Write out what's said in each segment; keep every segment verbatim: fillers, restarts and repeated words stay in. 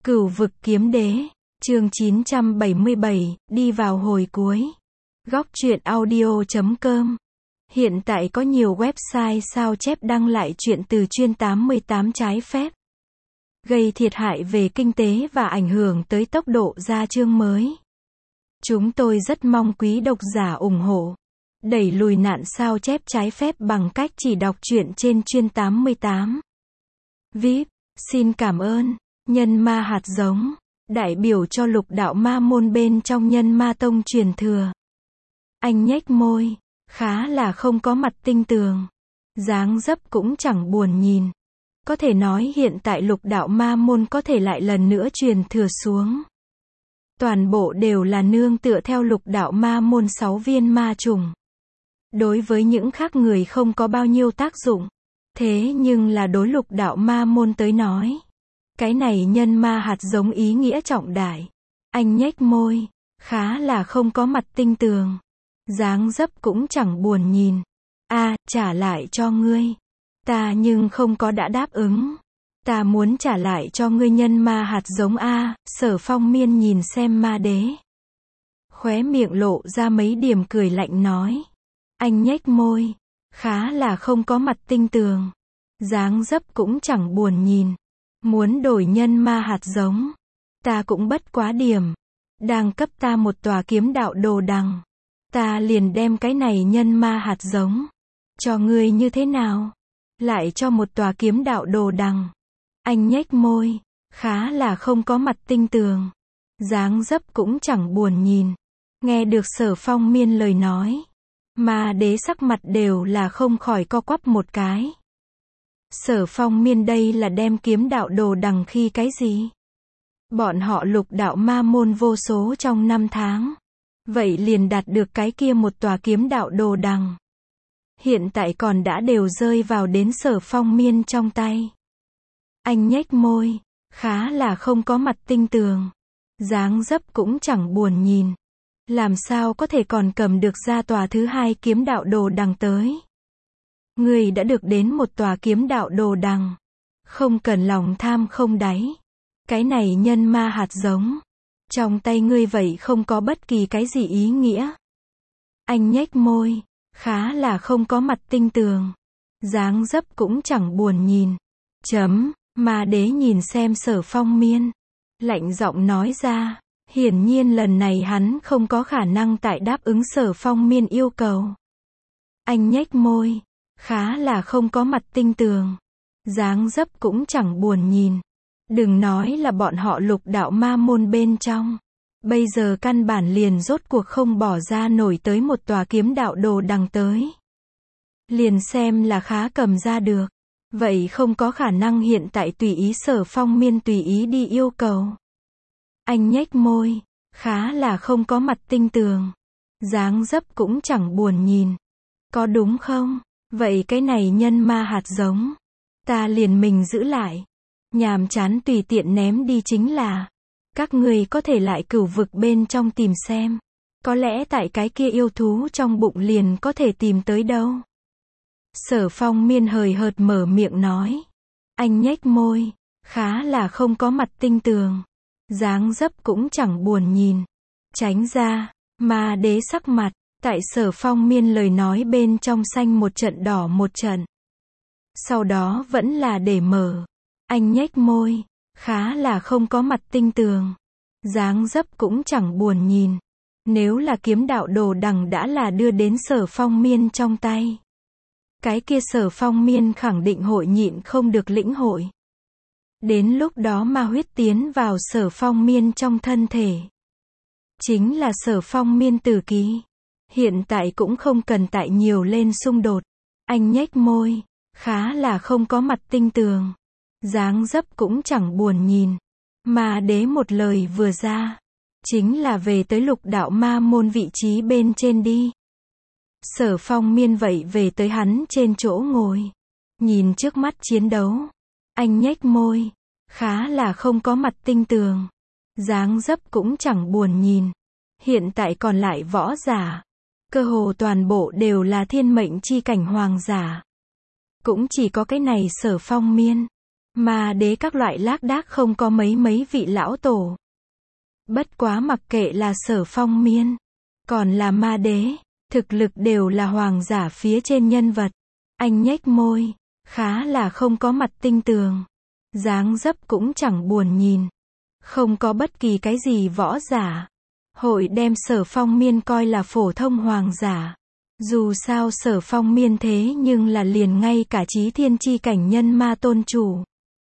Cửu vực kiếm đế, chương chín trăm bảy mươi bảy, đi vào hồi cuối. Góc truyện audio chấm com. Hiện tại có nhiều website sao chép đăng lại truyện từ chuyên tám mươi tám trái phép, gây thiệt hại về kinh tế và ảnh hưởng tới tốc độ ra chương mới. Chúng tôi rất mong quý độc giả ủng hộ, đẩy lùi nạn sao chép trái phép bằng cách chỉ đọc truyện trên chuyên tám mươi tám. vê i pê, xin cảm ơn. Nhân ma hạt giống, đại biểu cho lục đạo ma môn bên trong Nhân Ma Tông truyền thừa. Anh nhếch môi, khá là không có mặt tinh tường, dáng dấp cũng chẳng buồn nhìn. Có thể nói hiện tại lục đạo ma môn có thể lại lần nữa truyền thừa xuống. Toàn bộ đều là nương tựa theo lục đạo ma môn sáu viên ma trùng. Đối với những khác người không có bao nhiêu tác dụng. Thế nhưng là đối lục đạo ma môn tới nói, cái này nhân ma hạt giống ý nghĩa trọng đại. Anh nhếch môi, khá là không có mặt tinh tường, dáng dấp cũng chẳng buồn nhìn. A, à, trả lại cho ngươi. Ta nhưng không có đã đáp ứng. Ta muốn trả lại cho ngươi nhân ma hạt giống A. À, Sở Phong Miên nhìn xem ma đế, khóe miệng lộ ra mấy điểm cười lạnh nói. Anh nhếch môi, khá là không có mặt tinh tường, dáng dấp cũng chẳng buồn nhìn. Muốn đổi nhân ma hạt giống, ta cũng bất quá điểm. Đang cấp ta một tòa kiếm đạo đồ đằng, ta liền đem cái này nhân ma hạt giống cho ngươi như thế nào? Lại cho một tòa kiếm đạo đồ đằng. Anh nhếch môi, khá là không có mặt tinh tường, dáng dấp cũng chẳng buồn nhìn. Nghe được Sở Phong Miên lời nói, ma đế sắc mặt đều là không khỏi co quắp một cái. Sở Phong Miên đây là đem kiếm đạo đồ đằng khi cái gì? Bọn họ lục đạo ma môn vô số trong năm tháng, vậy liền đạt được cái kia một tòa kiếm đạo đồ đằng. Hiện tại còn đã đều rơi vào đến Sở Phong Miên trong tay. Anh nhếch môi, khá là không có mặt tinh tường, dáng dấp cũng chẳng buồn nhìn. Làm sao có thể còn cầm được ra tòa thứ hai kiếm đạo đồ đằng tới? Ngươi đã được đến một tòa kiếm đạo đồ đằng, không cần lòng tham không đáy. Cái này nhân ma hạt giống trong tay ngươi vậy không có bất kỳ cái gì ý nghĩa. Anh nhếch môi, khá là không có mặt tinh tường, dáng dấp cũng chẳng buồn nhìn. Chấm, ma đế nhìn xem Sở Phong Miên, lạnh giọng nói ra. Hiển nhiên lần này hắn không có khả năng tại đáp ứng Sở Phong Miên yêu cầu. Anh nhếch môi, khá là không có mặt tinh tường, dáng dấp cũng chẳng buồn nhìn. Đừng nói là bọn họ lục đạo ma môn bên trong, bây giờ căn bản liền rốt cuộc không bỏ ra nổi tới một tòa kiếm đạo đồ đằng tới. Liền xem là khá cầm ra được, vậy không có khả năng hiện tại tùy ý Sở Phong Miên tùy ý đi yêu cầu. Anh nhếch môi, khá là không có mặt tinh tường, dáng dấp cũng chẳng buồn nhìn. Có đúng không? Vậy cái này nhân ma hạt giống, ta liền mình giữ lại. Nhàm chán tùy tiện ném đi chính là. Các người có thể lại cửu vực bên trong tìm xem. Có lẽ tại cái kia yêu thú trong bụng liền có thể tìm tới đâu. Sở Phong Miên hời hợt mở miệng nói. Anh nhếch môi, khá là không có mặt tinh tường, dáng dấp cũng chẳng buồn nhìn. Tránh ra, ma đế sắc mặt, tại Sở Phong Miên lời nói bên trong xanh một trận đỏ một trận. Sau đó vẫn là để mở. Anh nhếch môi, khá là không có mặt tinh tường, dáng dấp cũng chẳng buồn nhìn. Nếu là kiếm đạo đồ đằng đã là đưa đến Sở Phong Miên trong tay, cái kia Sở Phong Miên khẳng định hội nhịn không được lĩnh hội. Đến lúc đó ma huyết tiến vào Sở Phong Miên trong thân thể, chính là Sở Phong Miên tử ký. Hiện tại cũng không cần tại nhiều lên xung đột. Anh nhếch môi, khá là không có mặt tinh tường, dáng dấp cũng chẳng buồn nhìn. Ma đế một lời vừa ra, chính là về tới lục đạo ma môn vị trí bên trên đi. Sở Phong Miên vậy về tới hắn trên chỗ ngồi, nhìn trước mắt chiến đấu. Anh nhếch môi, khá là không có mặt tinh tường, dáng dấp cũng chẳng buồn nhìn. Hiện tại còn lại võ giả, cơ hồ toàn bộ đều là thiên mệnh chi cảnh hoàng giả. Cũng chỉ có cái này Sở Phong Miên, Ma đế các loại lác đác không có mấy mấy vị lão tổ. Bất quá mặc kệ là Sở Phong Miên, còn là ma đế, thực lực đều là hoàng giả phía trên nhân vật. Anh nhếch môi, khá là không có mặt tinh tường. Dáng dấp cũng chẳng buồn nhìn. Không có bất kỳ cái gì võ giả. Hội đem Sở Phong Miên coi là phổ thông hoàng giả. Dù sao Sở Phong Miên thế nhưng là liền ngay cả chí thiên chi cảnh nhân ma tôn chủ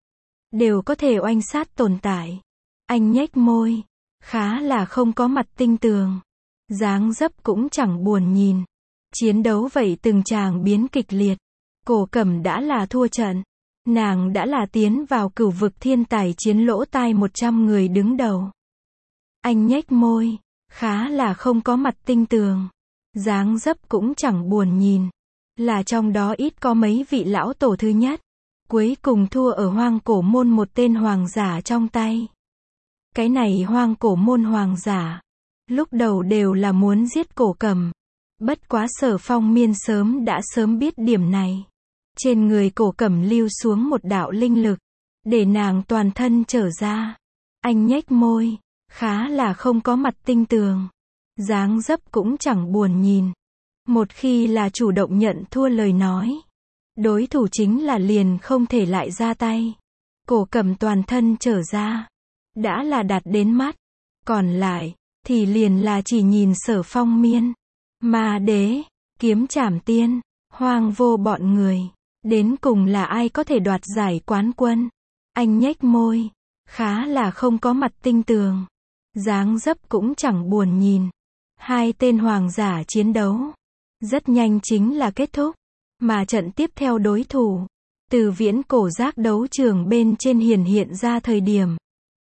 đều có thể oanh sát tồn tại. Anh nhếch môi, khá là không có mặt tinh tường. Dáng dấp cũng chẳng buồn nhìn. Chiến đấu vậy từng tràng biến kịch liệt. Cổ Cẩm đã là thua trận. Nàng đã là tiến vào cửu vực thiên tài chiến lỗ tai một trăm người đứng đầu. Anh nhếch môi, khá là không có mặt tinh tường. Dáng dấp cũng chẳng buồn nhìn. Là trong đó ít có mấy vị lão tổ thứ nhất. Cuối cùng thua ở hoang cổ môn một tên hoàng giả trong tay. Cái này hoang cổ môn hoàng giả, lúc đầu đều là muốn giết Cổ Cẩm. Bất quá Sở Phong Miên sớm đã sớm biết điểm này. Trên người Cổ Cẩm lưu xuống một đạo linh lực, để nàng toàn thân trở ra. Anh nhếch môi, khá là không có mặt tinh tường. Dáng dấp cũng chẳng buồn nhìn. Một khi là chủ động nhận thua lời nói, đối thủ chính là liền không thể lại ra tay. Cổ Cẩm toàn thân trở ra, đã là đạt đến mắt. Còn lại, thì liền là chỉ nhìn Sở Phong Miên, ma đế, kiếm trảm tiên, hoang vô bọn người. Đến cùng là ai có thể đoạt giải quán quân. Anh nhếch môi, khá là không có mặt tinh tường. Dáng dấp cũng chẳng buồn nhìn. Hai tên hoàng giả chiến đấu rất nhanh chính là kết thúc. Mà trận tiếp theo đối thủ, từ viễn cổ giác đấu trường bên trên hiển hiện ra thời điểm.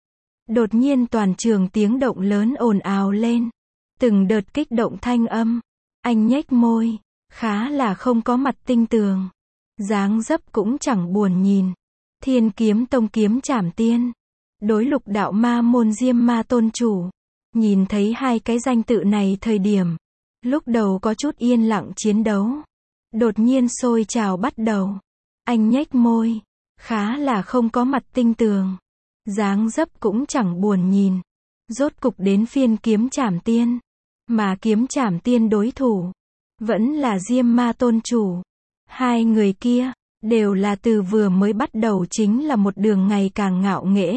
Đột nhiên toàn trường tiếng động lớn ồn ào lên. Từng đợt kích động thanh âm. Anh nhếch môi, khá là không có mặt tinh tường. Dáng dấp cũng chẳng buồn nhìn. Thiên Kiếm Tông kiếm trảm tiên, đối Lục Đạo Ma môn Diêm Ma tôn chủ. Nhìn thấy hai cái danh tự này thời điểm, lúc đầu có chút yên lặng chiến đấu, đột nhiên sôi trào bắt đầu. Anh nhếch môi, khá là không có mặt tinh tường. Dáng dấp cũng chẳng buồn nhìn. Rốt cục đến phiên kiếm trảm tiên. Mà kiếm trảm tiên đối thủ vẫn là Diêm Ma tôn chủ. Hai người kia đều là từ vừa mới bắt đầu chính là một đường ngày càng ngạo nghễ,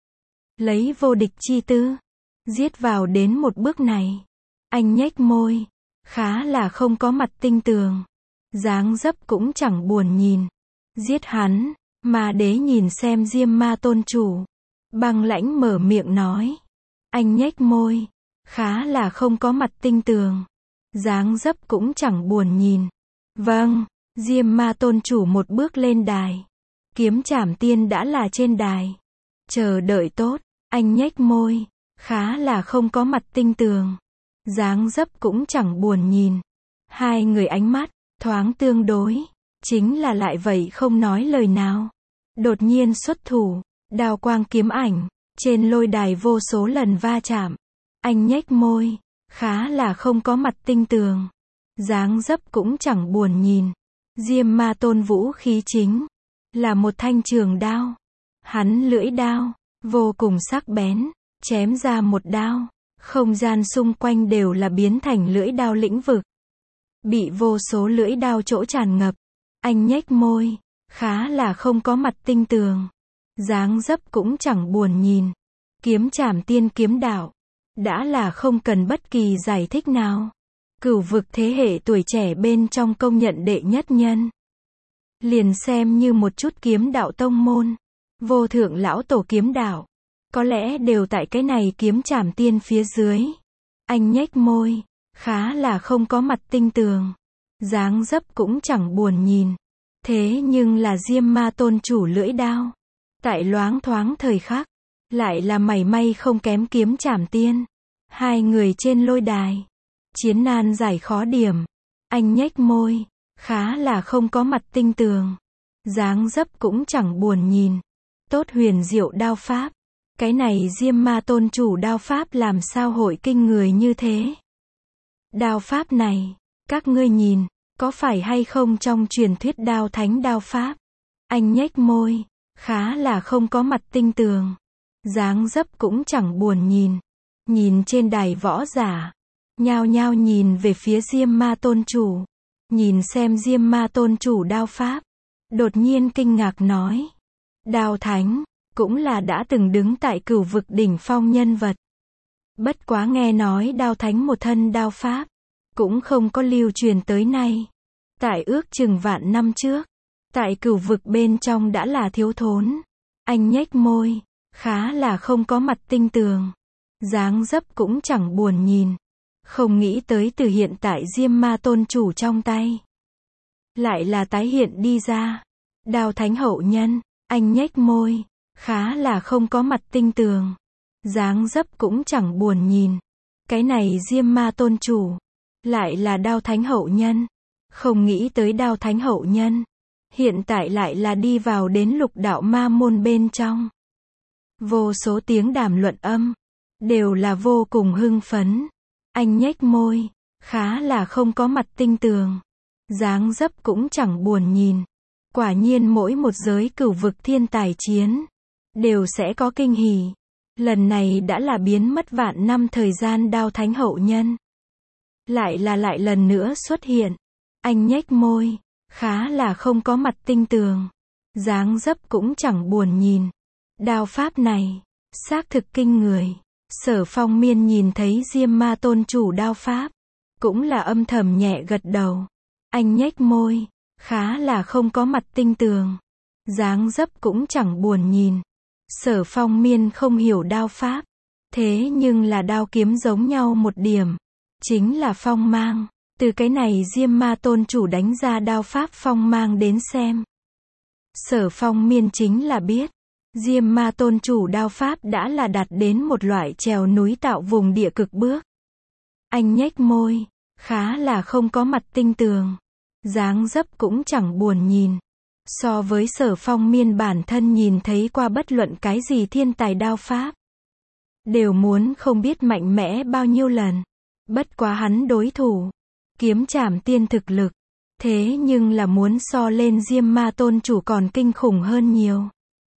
lấy vô địch chi tư giết vào đến một bước này. Anh nhếch môi, khá là không có mặt tinh tường. Dáng dấp cũng chẳng buồn nhìn. Giết hắn. Ma đế nhìn xem Diêm Ma tôn chủ, băng lãnh mở miệng nói. Anh nhếch môi, khá là không có mặt tinh tường. Dáng dấp cũng chẳng buồn nhìn. Vâng. Diêm Ma tôn chủ một bước lên đài. Kiếm trảm tiên đã là trên đài. Chờ đợi tốt. Anh nhếch môi, khá là không có mặt tinh tường. Dáng dấp cũng chẳng buồn nhìn. Hai người ánh mắt thoáng tương đối, chính là lại vậy không nói lời nào. Đột nhiên xuất thủ, đao quang kiếm ảnh, trên lôi đài vô số lần va chạm. Anh nhếch môi, khá là không có mặt tinh tường. Dáng dấp cũng chẳng buồn nhìn. Diêm Ma tôn vũ khí chính là một thanh trường đao. Hắn lưỡi đao vô cùng sắc bén, chém ra một đao, không gian xung quanh đều là biến thành lưỡi đao lĩnh vực, bị vô số lưỡi đao chỗ tràn ngập. Anh nhếch môi, khá là không có mặt tinh tường. Dáng dấp cũng chẳng buồn nhìn. Kiếm trảm tiên kiếm đạo đã là không cần bất kỳ giải thích nào. Cửu vực thế hệ tuổi trẻ bên trong công nhận đệ nhất nhân. Liền xem như một chút kiếm đạo tông môn, vô thượng lão tổ kiếm đạo, có lẽ đều tại cái này kiếm trảm tiên phía dưới. Anh nhếch môi, khá là không có mặt tinh tường. Dáng dấp cũng chẳng buồn nhìn. Thế nhưng là Diêm Ma tôn chủ lưỡi đao, tại loáng thoáng thời khắc, lại là mảy may không kém kiếm trảm tiên. Hai người trên lôi đài, chiến nan giải khó điểm. Anh nhếch môi, khá là không có mặt tinh tường. Dáng dấp cũng chẳng buồn nhìn. Tốt huyền diệu đao pháp. Cái này Diêm Ma tôn chủ đao pháp làm sao hội kinh người như thế? Đao pháp này, các ngươi nhìn, có phải hay không trong truyền thuyết đao thánh đao pháp? Anh nhếch môi, khá là không có mặt tinh tường. Dáng dấp cũng chẳng buồn nhìn. Nhìn trên đài võ giả, nhao nhao nhìn về phía Diêm Ma Tôn Chủ. Nhìn xem Diêm Ma Tôn Chủ đao pháp. Đột nhiên kinh ngạc nói. Đao Thánh, cũng là đã từng đứng tại cửu vực đỉnh phong nhân vật. Bất quá nghe nói Đao Thánh một thân đao pháp, cũng không có lưu truyền tới nay. Tại ước chừng vạn năm trước, tại cửu vực bên trong đã là thiếu thốn. Anh nhếch môi, khá là không có mặt tinh tường. Dáng dấp cũng chẳng buồn nhìn. Không nghĩ tới từ hiện tại Diêm Ma Tôn Chủ trong tay, lại là tái hiện đi ra. Đao Thánh hậu nhân, anh nhếch môi, khá là không có mặt tinh tường. Dáng dấp cũng chẳng buồn nhìn. Cái này Diêm Ma Tôn Chủ, lại là Đao Thánh hậu nhân. Không nghĩ tới Đao Thánh hậu nhân, hiện tại lại là đi vào đến lục đạo ma môn bên trong. Vô số tiếng đàm luận âm, đều là vô cùng hưng phấn. Anh nhếch môi, khá là không có mặt tinh tường. Dáng dấp cũng chẳng buồn nhìn. Quả nhiên mỗi một giới cửu vực thiên tài chiến, đều sẽ có kinh hỉ. Lần này đã là biến mất vạn năm thời gian Đao Thánh hậu nhân, lại là lại lần nữa xuất hiện. Anh nhếch môi, khá là không có mặt tinh tường. Dáng dấp cũng chẳng buồn nhìn. Đao pháp này, xác thực kinh người. Sở Phong Miên nhìn thấy Diêm Ma Tôn Chủ đao pháp, cũng là âm thầm nhẹ gật đầu. Anh nhếch môi, khá là không có mặt tinh tường. Dáng dấp cũng chẳng buồn nhìn. Sở Phong Miên không hiểu đao pháp, thế nhưng là đao kiếm giống nhau một điểm, chính là phong mang. Từ cái này Diêm Ma Tôn Chủ đánh ra đao pháp phong mang đến xem, Sở Phong Miên chính là biết, Diêm Ma Tôn Chủ đao pháp đã là đạt đến một loại trèo núi tạo vùng địa cực bước. Anh nhếch môi, khá là không có mặt tinh tường. Dáng dấp cũng chẳng buồn nhìn. So với Sở Phong Miên bản thân nhìn thấy qua bất luận cái gì thiên tài đao pháp, đều muốn không biết mạnh mẽ bao nhiêu lần. Bất quá hắn đối thủ, Kiếm Trảm Tiên thực lực, thế nhưng là muốn so lên Diêm Ma Tôn Chủ còn kinh khủng hơn nhiều.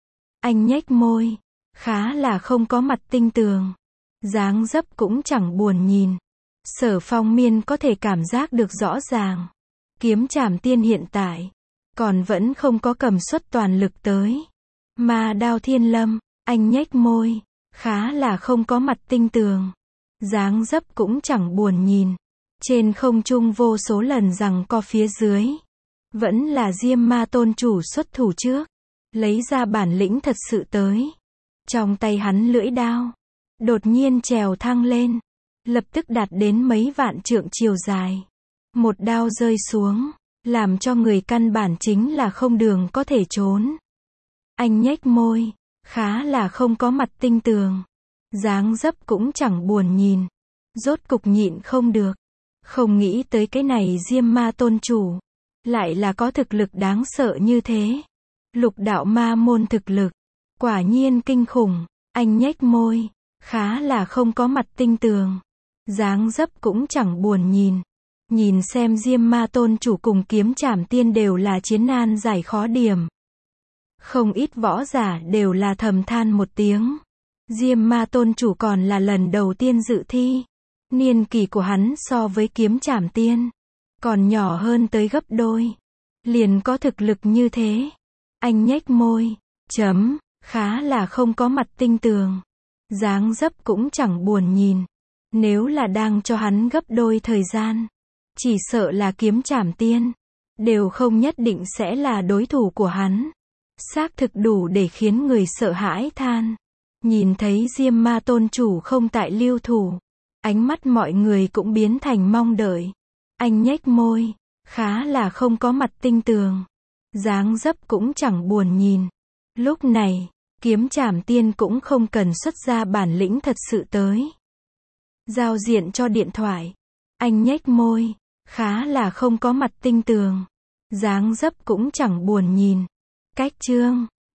Anh nhếch môi, khá là không có mặt tinh tường. Dáng dấp cũng chẳng buồn nhìn. Sở Phong Miên có thể cảm giác được rõ ràng, Kiếm Trảm Tiên hiện tại còn vẫn không có cầm suất toàn lực tới. Mà Đao Thiên Lâm, anh nhếch môi, khá là không có mặt tinh tường. Dáng dấp cũng chẳng buồn nhìn. Trên không trung vô số lần rằng co phía dưới, vẫn là Diêm Ma Tôn Chủ xuất thủ trước, lấy ra bản lĩnh thật sự tới. Trong tay hắn lưỡi đao, đột nhiên trèo thăng lên, lập tức đạt đến mấy vạn trượng chiều dài. Một đao rơi xuống, làm cho người căn bản chính là không đường có thể trốn. Anh nhếch môi, khá là không có mặt tinh tường. Dáng dấp cũng chẳng buồn nhìn. Rốt cục nhịn không được. Không nghĩ tới cái này Diêm Ma Tôn Chủ, lại là có thực lực đáng sợ như thế. Lục đạo ma môn thực lực, quả nhiên kinh khủng. Anh nhếch môi, khá là không có mặt tinh tường. Dáng dấp cũng chẳng buồn nhìn. Nhìn xem Diêm Ma Tôn Chủ cùng Kiếm Trảm Tiên đều là chiến nan giải khó điểm. Không ít võ giả đều là thầm than một tiếng. Diêm Ma Tôn Chủ còn là lần đầu tiên dự thi. Niên kỷ của hắn so với Kiếm Trảm Tiên còn nhỏ hơn tới gấp đôi. Liền có thực lực như thế. Anh nhếch môi, chấm, khá là không có mặt tinh tường. Dáng dấp cũng chẳng buồn nhìn. Nếu là đang cho hắn gấp đôi thời gian, chỉ sợ là Kiếm Trảm Tiên đều không nhất định sẽ là đối thủ của hắn. Xác thực đủ để khiến người sợ hãi than. Nhìn thấy Diêm Ma Tôn Chủ không tại lưu thủ, ánh mắt mọi người cũng biến thành mong đợi. Anh nhếch môi, khá là không có mặt tinh tường. Dáng dấp cũng chẳng buồn nhìn. Lúc này, Kiếm Trảm Tiên cũng không cần xuất ra bản lĩnh thật sự tới. Giao diện cho điện thoại. Anh nhếch môi, khá là không có mặt tinh tường. Dáng dấp cũng chẳng buồn nhìn. Cách chương